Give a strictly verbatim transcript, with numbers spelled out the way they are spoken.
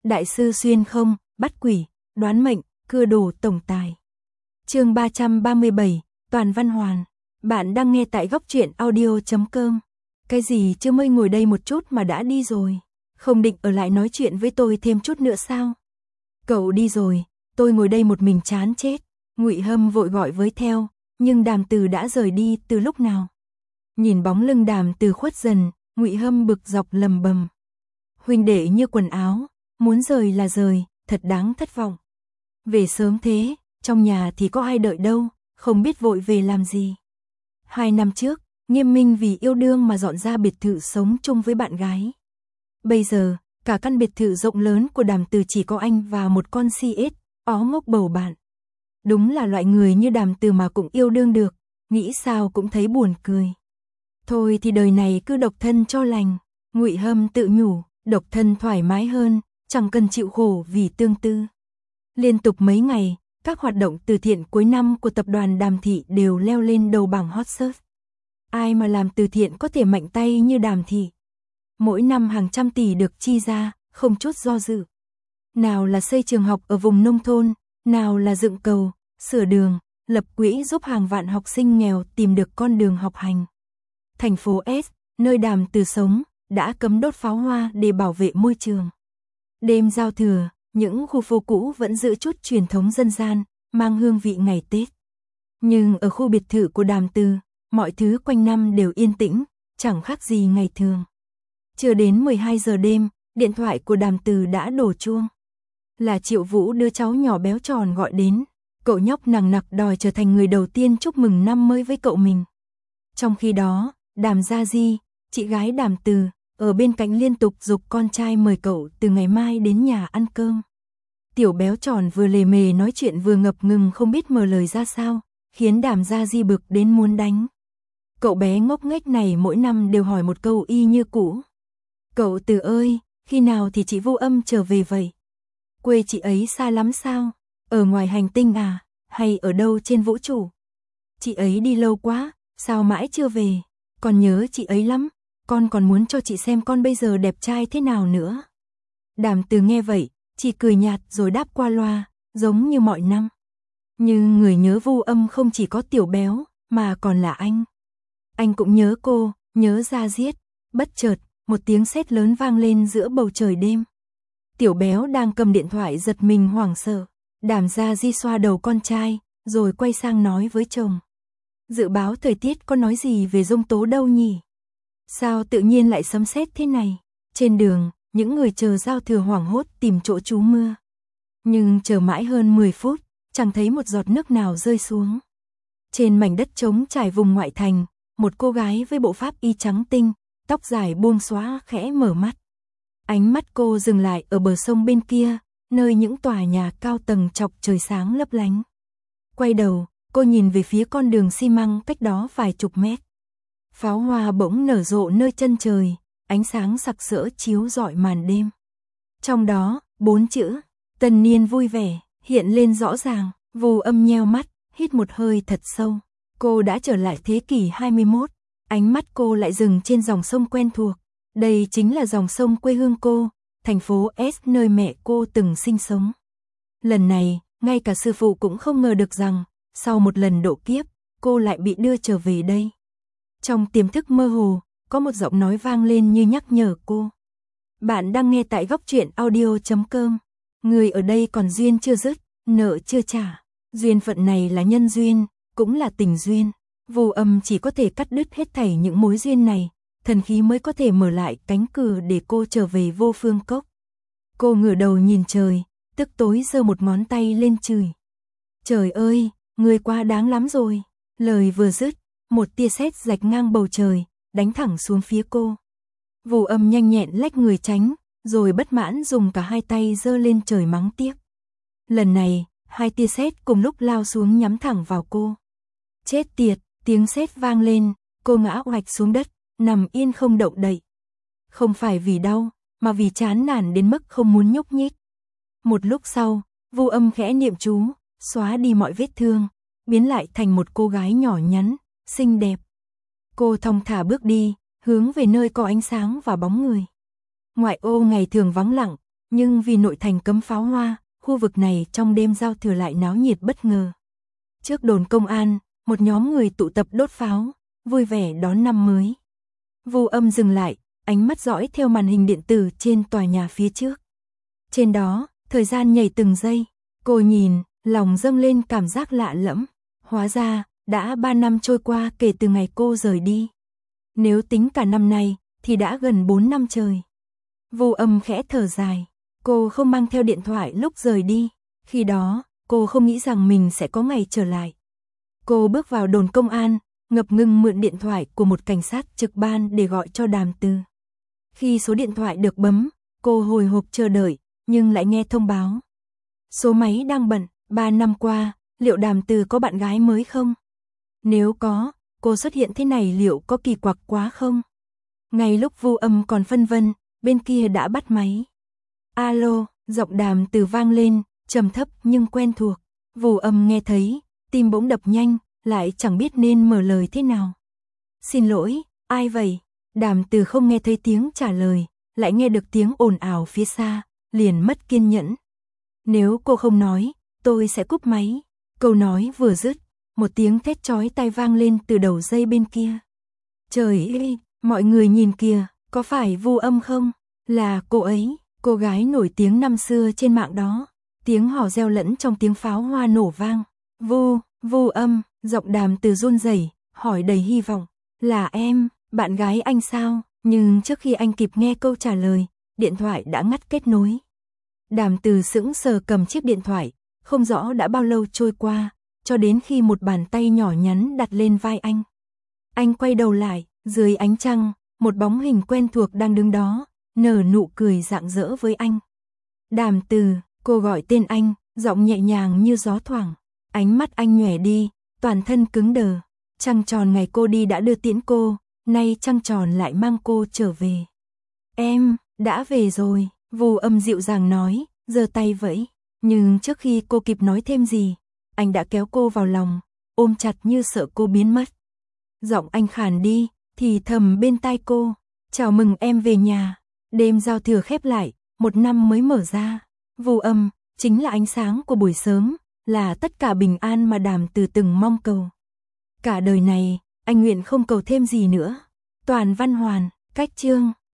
Đại sư xuyên không, bắt quỷ, đoán mệnh, cưa đồ tổng tài. Chương ba trăm ba mươi bảy, Toàn Văn Hoàn. Bạn đang nghe tại góc truyện audio chấm com. Cái gì chưa mới ngồi đây một chút mà đã đi rồi? Không định ở lại nói chuyện với tôi thêm chút nữa sao? Cậu đi rồi, tôi ngồi đây một mình chán chết. Ngụy Hâm vội gọi với theo, nhưng Đàm Từ đã rời đi từ lúc nào? Nhìn bóng lưng Đàm Từ khuất dần, Ngụy Hâm bực dọc lầm bầm. Huynh đệ như quần áo, muốn rời là rời, thật đáng thất vọng. Về sớm thế, trong nhà thì có ai đợi đâu, không biết vội về làm gì. Hai năm trước, Nghiêm Minh vì yêu đương mà dọn ra biệt thự sống chung với bạn gái. Bây giờ, cả căn biệt thự rộng lớn của Đàm Từ chỉ có anh và một con si ếch, ó ngốc bầu bạn. Đúng là loại người như Đàm Từ mà cũng yêu đương được, nghĩ sao cũng thấy buồn cười. Thôi thì đời này cứ độc thân cho lành, Ngụy Hâm tự nhủ, độc thân thoải mái hơn, chẳng cần chịu khổ vì tương tư. Liên tục mấy ngày, các hoạt động từ thiện cuối năm của tập đoàn Đàm Thị đều leo lên đầu bảng hot search. Ai mà làm từ thiện có thể mạnh tay như Đàm Thị. Mỗi năm hàng trăm tỷ được chi ra, không chút do dự. Nào là xây trường học ở vùng nông thôn, nào là dựng cầu, sửa đường, lập quỹ giúp hàng vạn học sinh nghèo tìm được con đường học hành. Thành phố S, nơi Đàm Từ sống, đã cấm đốt pháo hoa để bảo vệ môi trường. Đêm giao thừa, những khu phố cũ vẫn giữ chút truyền thống dân gian, mang hương vị ngày Tết. Nhưng ở khu biệt thự của Đàm Từ, mọi thứ quanh năm đều yên tĩnh, chẳng khác gì ngày thường. Chưa đến mười hai giờ đêm, điện thoại của Đàm Từ đã đổ chuông. Là Triệu Vũ đưa cháu nhỏ béo tròn gọi đến, cậu nhóc nằng nặc đòi trở thành người đầu tiên chúc mừng năm mới với cậu mình. Trong khi đó, Đàm Gia Di, chị gái Đàm Từ, ở bên cạnh liên tục giục con trai mời cậu từ ngày mai đến nhà ăn cơm. Tiểu béo tròn vừa lề mề nói chuyện vừa ngập ngừng không biết mở lời ra sao, khiến Đàm Gia Di bực đến muốn đánh. Cậu bé ngốc nghếch này mỗi năm đều hỏi một câu y như cũ. Cậu Từ ơi, khi nào thì chị Vu Âm trở về vậy? Quê chị ấy xa lắm sao? Ở ngoài hành tinh à? Hay ở đâu trên vũ trụ? Chị ấy đi lâu quá, sao mãi chưa về? Con nhớ chị ấy lắm, con còn muốn cho chị xem con bây giờ đẹp trai thế nào nữa. Đàm Từ nghe vậy, chỉ cười nhạt rồi đáp qua loa, giống như mọi năm. Nhưng người nhớ Vu Âm không chỉ có tiểu béo, mà còn là anh. Anh cũng nhớ cô, nhớ ra giết. Bất chợt, một tiếng sét lớn vang lên giữa bầu trời đêm. Tiểu béo đang cầm điện thoại giật mình hoảng sợ. Đàm Gia Di xoa đầu con trai, rồi quay sang nói với chồng. Dự báo thời tiết có nói gì về giông tố đâu nhỉ? Sao tự nhiên lại sấm sét thế này? Trên đường, những người chờ giao thừa hoảng hốt tìm chỗ trú mưa. Nhưng chờ mãi hơn mười phút, chẳng thấy một giọt nước nào rơi xuống. Trên mảnh đất trống trải vùng ngoại thành, một cô gái với bộ pháp y trắng tinh, tóc dài buông xõa khẽ mở mắt. Ánh mắt cô dừng lại ở bờ sông bên kia, nơi những tòa nhà cao tầng chọc trời sáng lấp lánh. Quay đầu, cô nhìn về phía con đường xi măng cách đó vài chục mét. Pháo hoa bỗng nở rộ nơi chân trời, ánh sáng sặc sỡ chiếu rọi màn đêm. Trong đó, bốn chữ, tân niên vui vẻ, hiện lên rõ ràng. Vu Âm nheo mắt, hít một hơi thật sâu. Cô đã trở lại thế kỷ hai mươi mốt, ánh mắt cô lại dừng trên dòng sông quen thuộc. Đây chính là dòng sông quê hương cô, thành phố S nơi mẹ cô từng sinh sống. Lần này, ngay cả sư phụ cũng không ngờ được rằng, sau một lần độ kiếp, cô lại bị đưa trở về đây. Trong tiềm thức mơ hồ, có một giọng nói vang lên như nhắc nhở cô. Bạn đang nghe tại góc truyện audio chấm com. Người ở đây còn duyên chưa dứt, nợ chưa trả. Duyên phận này là nhân duyên, cũng là tình duyên. Vu Âm chỉ có thể cắt đứt hết thảy những mối duyên này, thần khí mới có thể mở lại cánh cửa để cô trở về Vô Phương Cốc. Cô ngửa đầu nhìn trời, tức tối giơ một ngón tay lên chửi. Trời ơi, người quá đáng lắm rồi. Lời vừa dứt, một tia sét rạch ngang bầu trời, đánh thẳng xuống phía cô. Vu Âm nhanh nhẹn lách người tránh, rồi bất mãn dùng cả hai tay giơ lên trời mắng tiếp. Lần này, hai tia sét cùng lúc lao xuống nhắm thẳng vào cô. Chết tiệt, tiếng sét vang lên, cô ngã oạch xuống đất, nằm yên không động đậy. Không phải vì đau, mà vì chán nản đến mức không muốn nhúc nhích. Một lúc sau, Vu Âm khẽ niệm chú, xóa đi mọi vết thương, biến lại thành một cô gái nhỏ nhắn, xinh đẹp. Cô thong thả bước đi, hướng về nơi có ánh sáng và bóng người. Ngoại ô ngày thường vắng lặng, Nhưng vì nội thành cấm pháo hoa, khu vực này trong đêm giao thừa lại náo nhiệt bất ngờ. Trước đồn công an, một nhóm người tụ tập đốt pháo, vui vẻ đón năm mới. Vu Âm dừng lại, ánh mắt dõi theo màn hình điện tử trên tòa nhà phía trước. Trên đó, thời gian nhảy từng giây, cô nhìn, lòng dâng lên cảm giác lạ lẫm. Hóa ra, đã ba năm trôi qua kể từ ngày cô rời đi. Nếu tính cả năm nay, thì đã gần bốn năm trời. Vu Âm khẽ thở dài, cô không mang theo điện thoại lúc rời đi. Khi đó, cô không nghĩ rằng mình sẽ có ngày trở lại. Cô bước vào đồn công an, ngập ngừng mượn điện thoại của một cảnh sát trực ban để gọi cho Đàm Từ. Khi số điện thoại được bấm, cô hồi hộp chờ đợi, nhưng lại nghe thông báo. Số máy đang bận, ba năm qua, liệu Đàm Từ có bạn gái mới không? Nếu có, cô xuất hiện thế này liệu có kỳ quặc quá không? Ngay lúc Vu Âm còn phân vân, bên kia đã bắt máy. Alo, giọng Đàm Từ vang lên, trầm thấp nhưng quen thuộc. Vu Âm nghe thấy, tim bỗng đập nhanh, lại chẳng biết nên mở lời thế nào. Xin lỗi, ai vậy? Đàm Từ không nghe thấy tiếng trả lời, lại nghe được tiếng ồn ào phía xa, liền mất kiên nhẫn. Nếu cô không nói, tôi sẽ cúp máy. Câu nói vừa dứt, một tiếng thét chói tai vang lên từ đầu dây bên kia. Trời ơi, mọi người nhìn kìa, có phải Vu Âm không? Là cô ấy, cô gái nổi tiếng năm xưa trên mạng đó. Tiếng hò reo lẫn trong tiếng pháo hoa nổ vang. Vu, Vu Âm, giọng Đàm Từ run rẩy, hỏi đầy hy vọng. Là em, bạn gái anh sao? Nhưng trước khi anh kịp nghe câu trả lời, điện thoại đã ngắt kết nối. Đàm Từ sững sờ cầm chiếc điện thoại, không rõ đã bao lâu trôi qua, cho đến khi một bàn tay nhỏ nhắn đặt lên vai anh. Anh quay đầu lại, dưới ánh trăng, một bóng hình quen thuộc đang đứng đó, nở nụ cười rạng rỡ với anh. Đàm Từ, cô gọi tên anh, giọng nhẹ nhàng như gió thoảng. Ánh mắt anh nhòe đi, toàn thân cứng đờ. Trăng tròn ngày cô đi đã đưa tiễn cô, nay trăng tròn lại mang cô trở về. Em, đã về rồi, Vu Âm dịu dàng nói, giơ tay vẫy. Nhưng trước khi cô kịp nói thêm gì, anh đã kéo cô vào lòng, ôm chặt như sợ cô biến mất. Giọng anh khàn đi, thì thầm bên tai cô, chào mừng em về nhà. Đêm giao thừa khép lại, một năm mới mở ra. Vu Âm, chính là ánh sáng của buổi sớm, là tất cả bình an mà Đàm Từ từng mong cầu. Cả đời này, anh nguyện không cầu thêm gì nữa. Toàn Văn Hoàn, cách chương.